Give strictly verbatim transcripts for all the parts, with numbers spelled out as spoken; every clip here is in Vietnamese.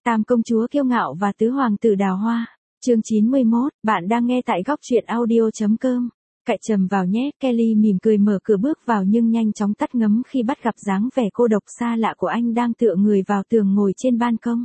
Tam công chúa kiêu ngạo và tứ hoàng tử đào hoa. Chương chín mươi mốt, bạn đang nghe tại góc truyện audio chấm com. Cạy trầm vào nhé, Kelly mỉm cười mở cửa bước vào nhưng nhanh chóng tắt ngấm khi bắt gặp dáng vẻ cô độc xa lạ của anh đang tựa người vào tường ngồi trên ban công.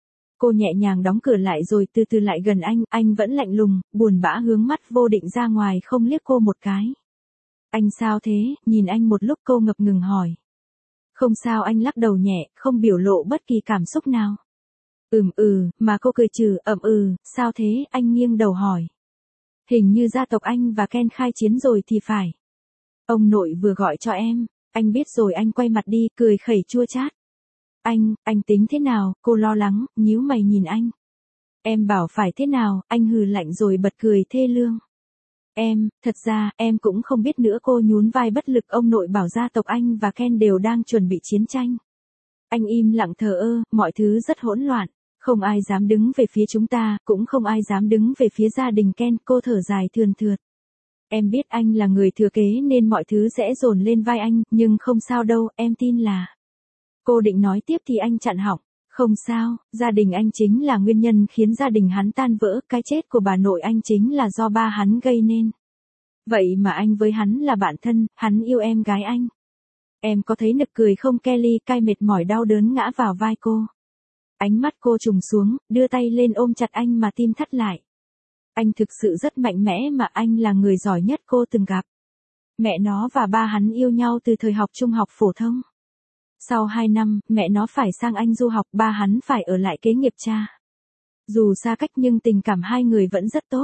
Cô nhẹ nhàng đóng cửa lại rồi từ từ lại gần anh, anh vẫn lạnh lùng, buồn bã hướng mắt vô định ra ngoài không liếc cô một cái. Anh sao thế, nhìn anh một lúc cô ngập ngừng hỏi. Không sao, anh lắc đầu nhẹ, không biểu lộ bất kỳ cảm xúc nào. Ừm ừ, mà cô cười trừ, ậm ừ, sao thế, anh nghiêng đầu hỏi. Hình như gia tộc anh và Ken khai chiến rồi thì phải. Ông nội vừa gọi cho em, anh biết rồi. Anh quay mặt đi, cười khẩy chua chát. Anh, anh tính thế nào, cô lo lắng, nhíu mày nhìn anh. Em bảo phải thế nào, anh hừ lạnh rồi bật cười thê lương. Em, thật ra, em cũng không biết nữa. Cô nhún vai bất lực. Ông nội bảo gia tộc anh và Ken đều đang chuẩn bị chiến tranh. Anh im lặng thờ ơ, mọi thứ rất hỗn loạn. Không ai dám đứng về phía chúng ta, cũng không ai dám đứng về phía gia đình Ken. Cô thở dài thườn thượt. Em biết anh là người thừa kế nên mọi thứ sẽ dồn lên vai anh, nhưng không sao đâu, em tin là. Cô định nói tiếp thì anh chặn họng. Không sao, gia đình anh chính là nguyên nhân khiến gia đình hắn tan vỡ, cái chết của bà nội anh chính là do ba hắn gây nên. Vậy mà anh với hắn là bạn thân, hắn yêu em gái anh. Em có thấy nực cười không? Kelly cay mệt mỏi đau đớn ngã vào vai cô. Ánh mắt cô trùng xuống, đưa tay lên ôm chặt anh mà tim thắt lại. Anh thực sự rất mạnh mẽ mà, anh là người giỏi nhất cô từng gặp. Mẹ nó và ba hắn yêu nhau từ thời học trung học phổ thông. Sau hai năm, mẹ nó phải sang Anh du học, ba hắn phải ở lại kế nghiệp cha. Dù xa cách nhưng tình cảm hai người vẫn rất tốt.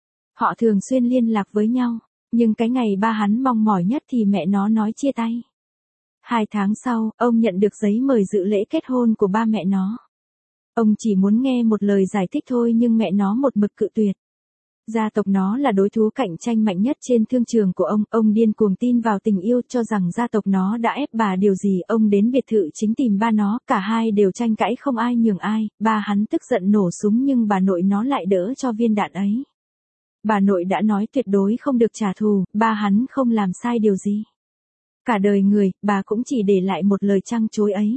Họ thường xuyên liên lạc với nhau, nhưng cái ngày ba hắn mong mỏi nhất thì mẹ nó nói chia tay. Hai tháng sau, ông nhận được giấy mời dự lễ kết hôn của ba mẹ nó. Ông chỉ muốn nghe một lời giải thích thôi nhưng mẹ nó một mực cự tuyệt. Gia tộc nó là đối thủ cạnh tranh mạnh nhất trên thương trường của ông, ông điên cuồng tin vào tình yêu cho rằng gia tộc nó đã ép bà điều gì, ông đến biệt thự chính tìm ba nó, cả hai đều tranh cãi không ai nhường ai, ba hắn tức giận nổ súng nhưng bà nội nó lại đỡ cho viên đạn ấy. Bà nội đã nói tuyệt đối không được trả thù, ba hắn không làm sai điều gì. Cả đời người, bà cũng chỉ để lại một lời trăng chối ấy.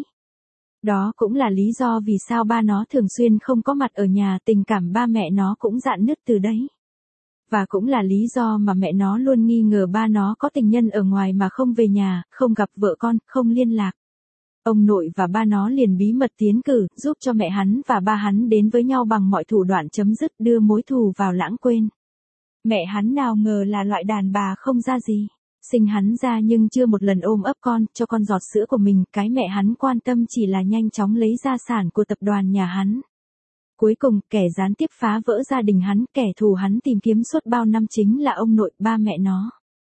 Đó cũng là lý do vì sao ba nó thường xuyên không có mặt ở nhà, tình cảm ba mẹ nó cũng rạn nứt từ đấy. Và cũng là lý do mà mẹ nó luôn nghi ngờ ba nó có tình nhân ở ngoài mà không về nhà, không gặp vợ con, không liên lạc. Ông nội và ba nó liền bí mật tiến cử, giúp cho mẹ hắn và ba hắn đến với nhau bằng mọi thủ đoạn chấm dứt, đưa mối thù vào lãng quên. Mẹ hắn nào ngờ là loại đàn bà không ra gì. Sinh hắn ra nhưng chưa một lần ôm ấp con, cho con giọt sữa của mình, cái mẹ hắn quan tâm chỉ là nhanh chóng lấy gia sản của tập đoàn nhà hắn. Cuối cùng, kẻ gián tiếp phá vỡ gia đình hắn, kẻ thù hắn tìm kiếm suốt bao năm chính là ông nội, ba mẹ nó.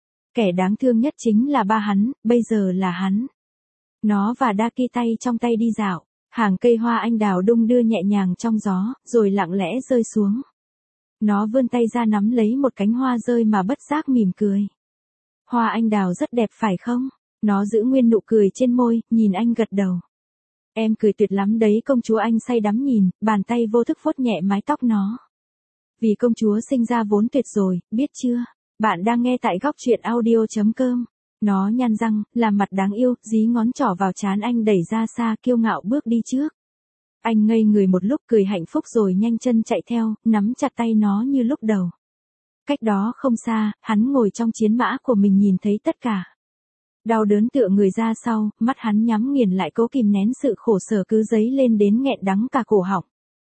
Kẻ đáng thương nhất chính là ba hắn, bây giờ là hắn. Nó và Daki tay trong tay đi dạo, hàng cây hoa anh đào đung đưa nhẹ nhàng trong gió, rồi lặng lẽ rơi xuống. Nó vươn tay ra nắm lấy một cánh hoa rơi mà bất giác mỉm cười. Hoa anh đào rất đẹp phải không? Nó giữ nguyên nụ cười trên môi, nhìn anh gật đầu. Em cười tuyệt lắm đấy công chúa, anh say đắm nhìn, bàn tay vô thức vuốt nhẹ mái tóc nó. Vì công chúa sinh ra vốn tuyệt rồi, biết chưa? Bạn đang nghe tại góc truyện audio chấm com. Nó nhăn răng, làm mặt đáng yêu, dí ngón trỏ vào trán anh đẩy ra xa, kiêu ngạo bước đi trước. Anh ngây người một lúc cười hạnh phúc rồi nhanh chân chạy theo, nắm chặt tay nó như lúc đầu. Cách đó không xa, hắn ngồi trong chiến mã của mình nhìn thấy tất cả. Đau đớn tựa người ra sau, mắt hắn nhắm nghiền lại cố kìm nén sự khổ sở cứ dấy lên đến nghẹn đắng cả cổ họng.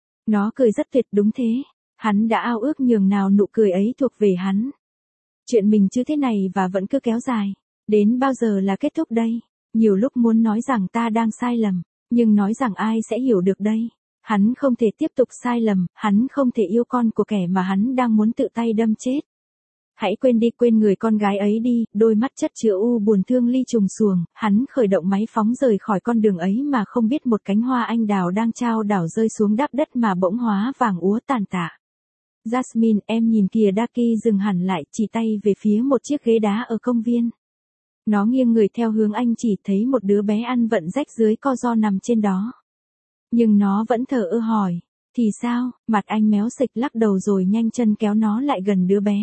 Nó cười rất tuyệt, đúng thế. Hắn đã ao ước nhường nào nụ cười ấy thuộc về hắn. Chuyện mình chứ thế này và vẫn cứ kéo dài. Đến bao giờ là kết thúc đây? Nhiều lúc muốn nói rằng ta đang sai lầm, nhưng nói rằng ai sẽ hiểu được đây? Hắn không thể tiếp tục sai lầm, hắn không thể yêu con của kẻ mà hắn đang muốn tự tay đâm chết. Hãy quên đi, quên người con gái ấy đi, đôi mắt chất chứa u buồn thương ly trùng xuồng, hắn khởi động máy phóng rời khỏi con đường ấy mà không biết một cánh hoa anh đào đang trao đảo rơi xuống đáp đất mà bỗng hóa vàng úa tàn tạ. Jasmine, em nhìn kìa. Daki dừng hẳn lại, chỉ tay về phía một chiếc ghế đá ở công viên. Nó nghiêng người theo hướng anh chỉ, thấy một đứa bé ăn vận rách dưới co ro nằm trên đó. Nhưng nó vẫn thờ ơ hỏi, thì sao? Mặt anh méo xịch lắc đầu rồi nhanh chân kéo nó lại gần đứa bé.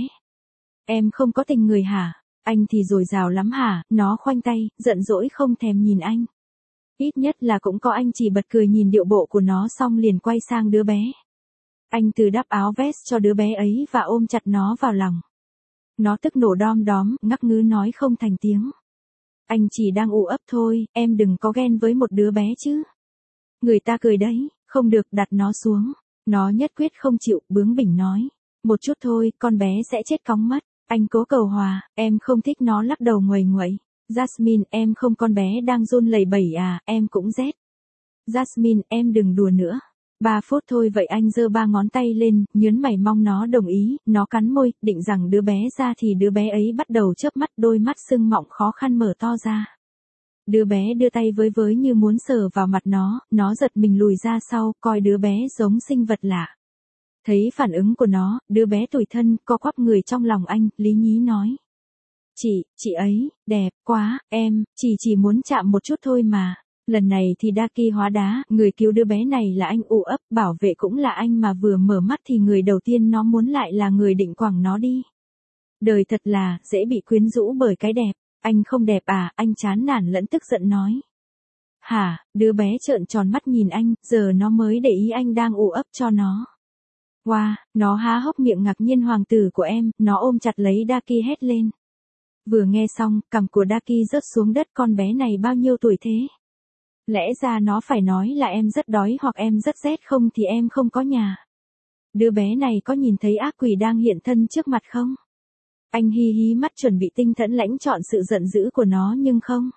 Em không có tình người hả? Anh thì dồi dào lắm hả? Nó khoanh tay, giận dỗi không thèm nhìn anh. Ít nhất là cũng có. Anh chỉ bật cười nhìn điệu bộ của nó xong liền quay sang đứa bé. Anh từ đắp áo vest cho đứa bé ấy và ôm chặt nó vào lòng. Nó tức nổ đom đóm, ngắc ngứ nói không thành tiếng. Anh chỉ đang ụ ấp thôi, em đừng có ghen với một đứa bé chứ. Người ta cười đấy, không được, đặt nó xuống. Nó nhất quyết không chịu, bướng bỉnh nói. Một chút thôi, con bé sẽ chết cóng mất. Anh cố cầu hòa, em không thích. Nó lắc đầu nguầy nguậy. Jasmine, em không, con bé đang run lẩy bẩy à, em cũng rét. Jasmine, em đừng đùa nữa. Ba phút thôi vậy. Anh giơ ba ngón tay lên, nhớn mày mong nó đồng ý. Nó cắn môi, định rằng đứa bé ra thì đứa bé ấy bắt đầu chớp mắt, đôi mắt sưng mọng khó khăn mở to ra. Đứa bé đưa tay với với như muốn sờ vào mặt nó, nó giật mình lùi ra sau, coi đứa bé giống sinh vật lạ. Thấy phản ứng của nó, đứa bé tủi thân, co quắp người trong lòng anh, lý nhí nói. Chị, chị ấy, đẹp quá, em, chỉ chỉ muốn chạm một chút thôi mà. Lần này thì Daki hóa đá, người cứu đứa bé này là anh, ụ ấp, bảo vệ cũng là anh, mà vừa mở mắt thì người đầu tiên nó muốn lại là người định quẳng nó đi. Đời thật là, dễ bị quyến rũ bởi cái đẹp. Anh không đẹp à, anh chán nản lẫn tức giận nói. Hả, đứa bé trợn tròn mắt nhìn anh, giờ nó mới để ý anh đang ụ ấp cho nó. Wow, nó há hốc miệng ngạc nhiên. Hoàng tử của em, nó ôm chặt lấy Daki hét lên. Vừa nghe xong, cằm của Daki rớt xuống đất. Con bé này bao nhiêu tuổi thế? Lẽ ra nó phải nói là em rất đói hoặc em rất rét, không thì em không có nhà. Đứa bé này có nhìn thấy ác quỷ đang hiện thân trước mặt không? Anh hí hí mắt chuẩn bị tinh tấn lãnh trọn sự giận dữ của nó nhưng không.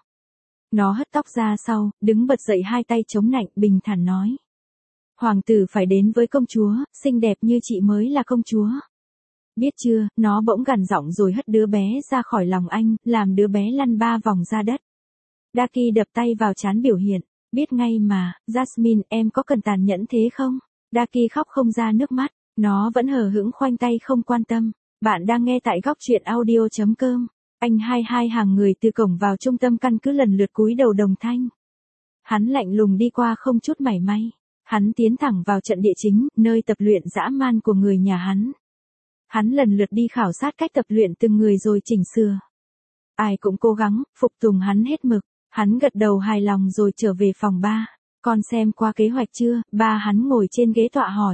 Nó hất tóc ra sau, đứng bật dậy hai tay chống nạnh, bình thản nói. Hoàng tử phải đến với công chúa, xinh đẹp như chị mới là công chúa. Biết chưa, nó bỗng gằn giọng rồi hất đứa bé ra khỏi lòng anh, làm đứa bé lăn ba vòng ra đất. Daki đập tay vào trán biểu hiện, biết ngay mà, Jasmine, em có cần tàn nhẫn thế không? Daki khóc không ra nước mắt, nó vẫn hờ hững khoanh tay không quan tâm. Bạn đang nghe tại góc truyện audio chấm com. Anh hai hai hàng người từ cổng vào trung tâm căn cứ lần lượt cúi đầu đồng thanh. Hắn lạnh lùng đi qua không chút mảy may. Hắn tiến thẳng vào trận địa chính, nơi tập luyện dã man của người nhà hắn. Hắn lần lượt đi khảo sát cách tập luyện từng người rồi chỉnh sửa. Ai cũng cố gắng, phục tùng hắn hết mực. Hắn gật đầu hài lòng rồi trở về phòng ba. Con xem qua kế hoạch chưa? Ba hắn ngồi trên ghế tọa hỏi.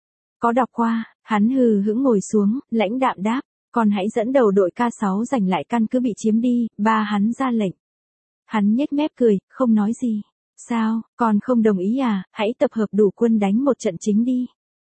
Có đọc qua, hắn hừ hững ngồi xuống, lãnh đạm đáp. Con hãy dẫn đầu đội K sáu giành lại căn cứ bị chiếm đi. Ba hắn ra lệnh. Hắn nhếch mép cười, không nói gì. Sao, con không đồng ý à? Hãy tập hợp đủ quân đánh một trận chính đi.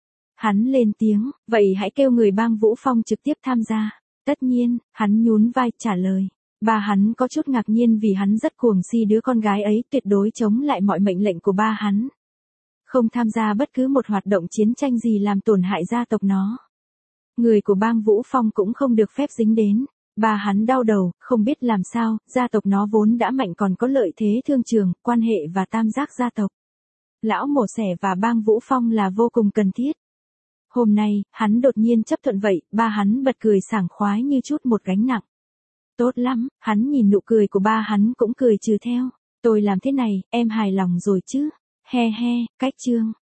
Hắn lên tiếng, vậy hãy kêu người bang Vũ Phong trực tiếp tham gia. Tất nhiên, hắn nhún vai trả lời. Ba hắn có chút ngạc nhiên vì hắn rất cuồng si đứa con gái ấy, tuyệt đối chống lại mọi mệnh lệnh của ba hắn. Không tham gia bất cứ một hoạt động chiến tranh gì làm tổn hại gia tộc nó. Người của bang Vũ Phong cũng không được phép dính đến. Ba hắn đau đầu, không biết làm sao, gia tộc nó vốn đã mạnh còn có lợi thế thương trường, quan hệ và tam giác gia tộc. Lão mổ xẻ và bang Vũ Phong là vô cùng cần thiết. Hôm nay, hắn đột nhiên chấp thuận vậy, ba hắn bật cười sảng khoái như chút một gánh nặng. Tốt lắm, hắn nhìn nụ cười của ba hắn cũng cười trừ theo. Tôi làm thế này, em hài lòng rồi chứ? He he, cách chương.